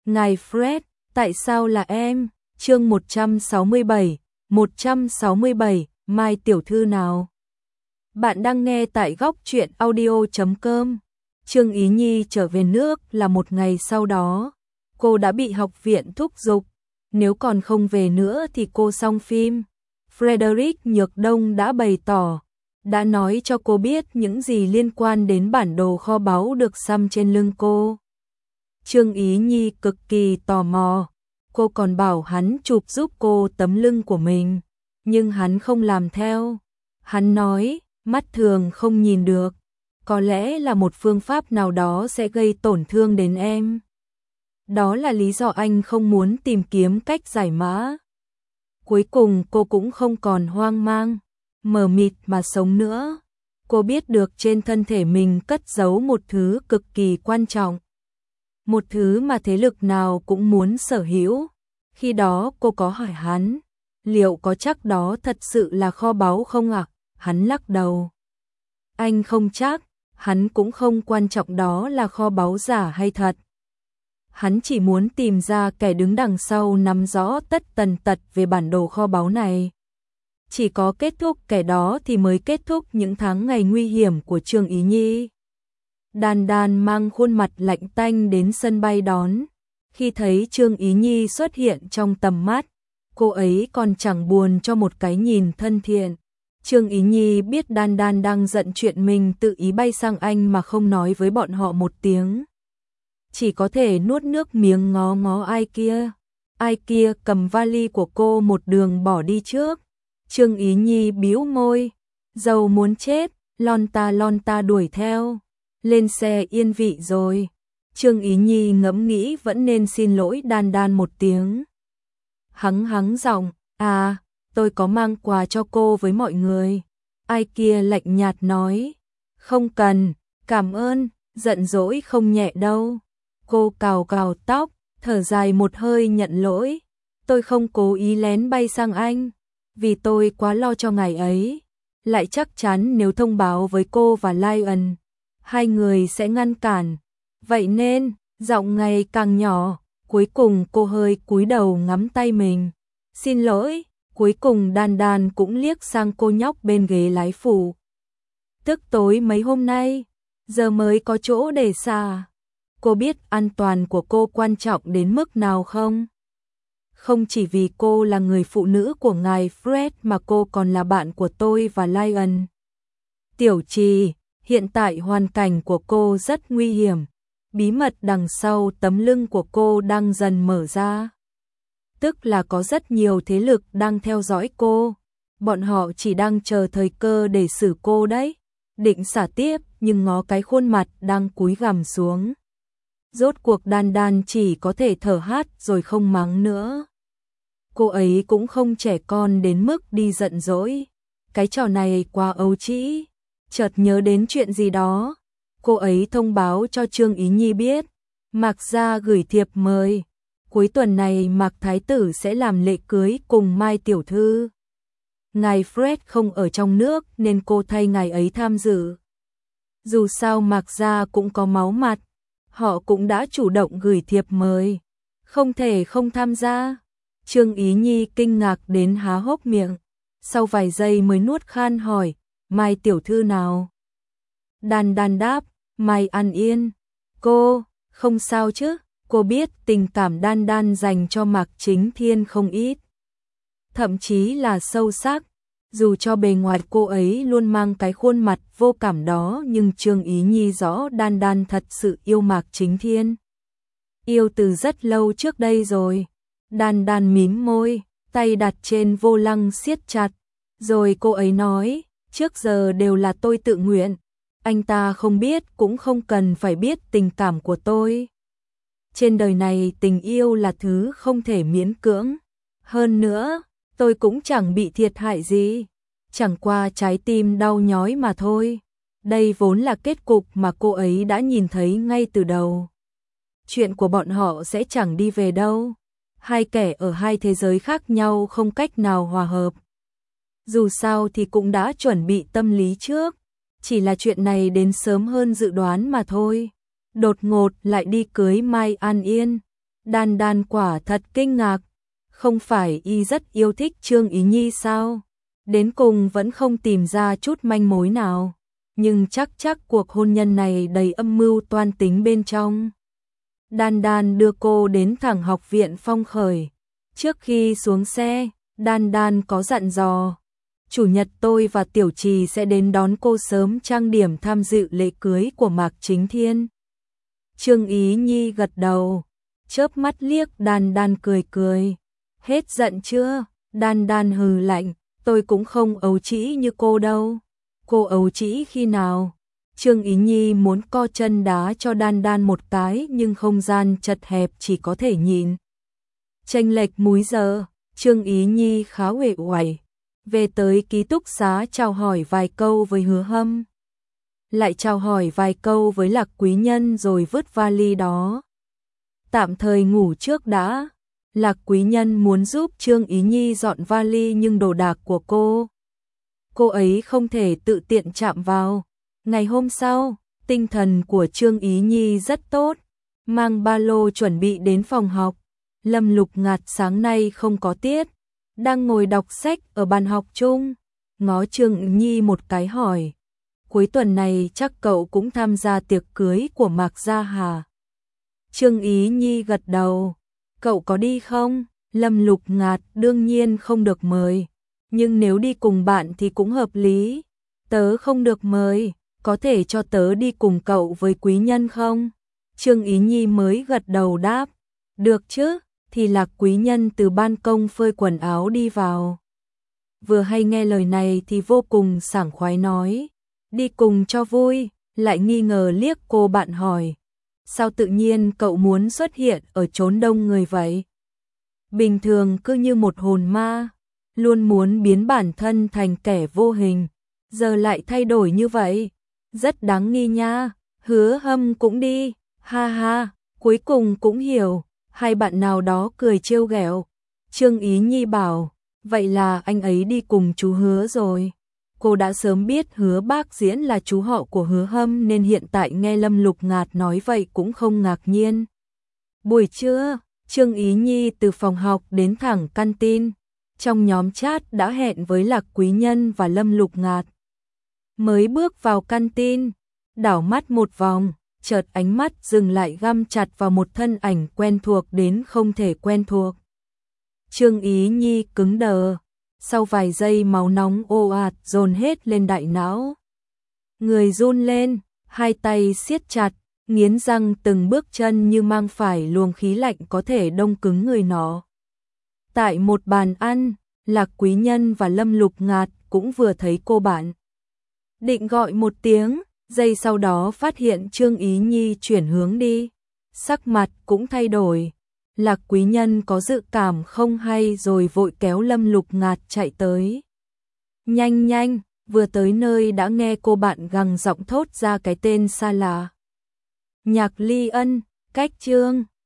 Ngài Fred, tại sao là em? Chương 167, Mai tiểu thư nào? Bạn đang nghe tại góc truyện audio.com. Trương Ý Nhi trở về nước là một ngày sau đó. Cô đã bị học viện thúc giục. Nếu còn không về nữa thì cô xong phim. Frederick Nhược Đông đã bày tỏ, đã nói cho cô biết những gì liên quan đến bản đồ kho báu được xăm trên lưng cô. Trương Ý Nhi cực kỳ tò mò. Cô còn bảo hắn chụp giúp cô tấm lưng của mình, nhưng hắn không làm theo. Hắn nói, mắt thường không nhìn được, có lẽ là một phương pháp nào đó sẽ gây tổn thương đến em. Đó là lý do anh không muốn tìm kiếm cách giải mã. Cuối cùng cô cũng không còn hoang mang, mờ mịt mà sống nữa. Cô biết được trên thân thể mình cất giấu một thứ cực kỳ quan trọng. Một thứ mà thế lực nào cũng muốn sở hữu. Khi đó cô có hỏi hắn, liệu có chắc đó thật sự là kho báu không ạ? Hắn lắc đầu. Anh không chắc, hắn cũng không quan trọng đó là kho báu giả hay thật. Hắn chỉ muốn tìm ra kẻ đứng đằng sau nắm rõ tất tần tật về bản đồ kho báu này. Chỉ có kết thúc kẻ đó thì mới kết thúc những tháng ngày nguy hiểm của Trương Ý Nhi. Đan Đan mang khuôn mặt lạnh tanh đến sân bay đón. Khi thấy Trương Ý Nhi xuất hiện trong tầm mắt, cô ấy còn chẳng buồn cho một cái nhìn thân thiện. Trương Ý Nhi biết Đan Đan đang giận chuyện mình tự ý bay sang Anh mà không nói với bọn họ một tiếng. Chỉ có thể nuốt nước miếng ngó ngó ai kia. Ai kia cầm vali của cô một đường bỏ đi trước. Trương Ý Nhi bĩu môi, giàu muốn chết, lon ta đuổi theo. Lên xe yên vị rồi. Trương Ý Nhi ngẫm nghĩ vẫn nên xin lỗi Đan Đan một tiếng. Hắng giọng, à, tôi có mang quà cho cô với mọi người. Ai kia lạnh nhạt nói, không cần, cảm ơn, giận dỗi không nhẹ đâu. Cô cào cào tóc, thở dài một hơi nhận lỗi. Tôi không cố ý lén bay sang Anh, vì tôi quá lo cho ngày ấy. Lại chắc chắn nếu thông báo với cô và Lion, hai người sẽ ngăn cản. Vậy nên, giọng ngày càng nhỏ, cuối cùng cô hơi cúi đầu ngắm tay mình. Xin lỗi, cuối cùng Đan Đan cũng liếc sang cô nhóc bên ghế lái phụ. Tức tối mấy hôm nay, giờ mới có chỗ để xả. Cô biết an toàn của cô quan trọng đến mức nào không? Không chỉ vì cô là người phụ nữ của ngài Fred mà cô còn là bạn của tôi và Lion. Tiểu Trì, hiện tại hoàn cảnh của cô rất nguy hiểm. Bí mật đằng sau tấm lưng của cô đang dần mở ra. Tức là có rất nhiều thế lực đang theo dõi cô. Bọn họ chỉ đang chờ thời cơ để xử cô đấy. Định xả tiếp nhưng ngó cái khuôn mặt đang cúi gằm xuống. Rốt cuộc Đan Đan chỉ có thể thở hát rồi không mắng nữa. Cô ấy cũng không trẻ con đến mức đi giận dỗi. Cái trò này quá ấu trĩ. Chợt nhớ đến chuyện gì đó. Cô ấy thông báo cho Trương Ý Nhi biết. Mạc gia gửi thiệp mời. Cuối tuần này Mạc Thái tử sẽ làm lễ cưới cùng Mai tiểu thư. Ngài Fred không ở trong nước nên cô thay ngài ấy tham dự. Dù sao Mạc gia cũng có máu mặt. Họ cũng đã chủ động gửi thiệp mời. Không thể không tham gia. Trương Ý Nhi kinh ngạc đến há hốc miệng. Sau vài giây mới nuốt khan hỏi, Mai tiểu thư nào? Đan Đan đáp, Mai An Yên. Cô, không sao chứ? Cô biết tình cảm Đan Đan dành cho Mạc Chính Thiên không ít. Thậm chí là sâu sắc. Dù cho bề ngoài cô ấy luôn mang cái khuôn mặt vô cảm đó nhưng Trương Ý Nhi rõ Đan Đan thật sự yêu Mạc Chính Thiên. Yêu từ rất lâu trước đây rồi. Đan Đan mím môi, tay đặt trên vô lăng siết chặt. Rồi cô ấy nói, trước giờ đều là tôi tự nguyện. Anh ta không biết cũng không cần phải biết tình cảm của tôi. Trên đời này tình yêu là thứ không thể miễn cưỡng. Hơn nữa, tôi cũng chẳng bị thiệt hại gì. Chẳng qua trái tim đau nhói mà thôi. Đây vốn là kết cục mà cô ấy đã nhìn thấy ngay từ đầu. Chuyện của bọn họ sẽ chẳng đi về đâu. Hai kẻ ở hai thế giới khác nhau không cách nào hòa hợp. Dù sao thì cũng đã chuẩn bị tâm lý trước. Chỉ là chuyện này đến sớm hơn dự đoán mà thôi. Đột ngột lại đi cưới Mai An Yên. Đan Đan quả thật kinh ngạc, không phải y rất yêu thích Trương Ý Nhi sao? Đến cùng vẫn không tìm ra chút manh mối nào, nhưng chắc cuộc hôn nhân này đầy âm mưu toan tính bên trong. Đan Đan đưa cô đến thẳng học viện Phong Khởi. Trước khi xuống xe, Đan Đan có dặn dò, chủ nhật tôi và Tiểu Trì sẽ đến đón cô sớm trang điểm tham dự lễ cưới của Mạc Chính Thiên. Trương Ý Nhi gật đầu, chớp mắt liếc Đan Đan cười cười. Hết giận chưa? Đan Đan hừ lạnh, tôi cũng không ấu trĩ như cô đâu. Cô ấu trĩ khi nào? Trương Ý Nhi muốn co chân đá cho Đan Đan một cái nhưng không gian chật hẹp chỉ có thể nhìn. Chênh lệch múi giờ, Trương Ý Nhi khá uể oải. Về tới ký túc xá chào hỏi vài câu với Hứa Hâm. Lại chào hỏi vài câu với Lạc Quý Nhân rồi vứt vali đó. Tạm thời ngủ trước đã. Lạc Quý Nhân muốn giúp Trương Ý Nhi dọn vali nhưng đồ đạc của cô ấy không thể tự tiện chạm vào. Ngày hôm sau, tinh thần của Trương Ý Nhi rất tốt, mang ba lô chuẩn bị đến phòng học. Lâm Lục Ngạt sáng nay không có tiết, đang ngồi đọc sách ở bàn học chung, ngó Trương Ý Nhi một cái hỏi, cuối tuần này chắc cậu cũng tham gia tiệc cưới của Mạc Gia Hà? Trương Ý Nhi gật đầu, cậu có đi không? Lâm Lục Ngạt đương nhiên không được mời, nhưng nếu đi cùng bạn thì cũng hợp lý. Tớ không được mời, có thể cho tớ đi cùng cậu với Quý Nhân không? Trương Ý Nhi mới gật đầu đáp, được chứ, thì Lạc Quý Nhân từ ban công phơi quần áo đi vào. Vừa hay nghe lời này thì vô cùng sảng khoái nói, đi cùng cho vui, lại nghi ngờ liếc cô bạn hỏi, sao tự nhiên cậu muốn xuất hiện ở chốn đông người vậy? Bình thường cứ như một hồn ma, luôn muốn biến bản thân thành kẻ vô hình, giờ lại thay đổi như vậy, rất đáng nghi nha. Hứa Hâm cũng đi, ha ha, cuối cùng cũng hiểu. Hai bạn nào đó cười trêu ghẹo. Trương Ý Nhi bảo, vậy là anh ấy đi cùng chú Hứa rồi. Cô đã sớm biết Hứa Bác Diễn là chú họ của Hứa Hâm nên hiện tại nghe Lâm Lục Ngạt nói vậy cũng không ngạc nhiên. Buổi trưa, Trương Ý Nhi từ phòng học đến thẳng canteen. Trong nhóm chat đã hẹn với Lạc Quý Nhân và Lâm Lục Ngạt. Mới bước vào canteen, đảo mắt một vòng, chợt ánh mắt dừng lại găm chặt vào một thân ảnh quen thuộc đến không thể quen thuộc. Trương Ý Nhi cứng đờ, sau vài giây máu nóng ồ ạt dồn hết lên đại não. Người run lên, hai tay siết chặt, nghiến răng từng bước chân như mang phải luồng khí lạnh có thể đông cứng người nó. Tại một bàn ăn, Lạc Quý Nhân và Lâm Lục Ngạt cũng vừa thấy cô bạn. Định gọi một tiếng, giây sau đó phát hiện Trương Ý Nhi chuyển hướng đi. Sắc mặt cũng thay đổi. Lạc Quý Nhân có dự cảm không hay rồi vội kéo Lâm Lục Ngạt chạy tới. Nhanh nhanh, vừa tới nơi đã nghe cô bạn gằn giọng thốt ra cái tên xa lạ. Nhạc Ly Ân, cách Trương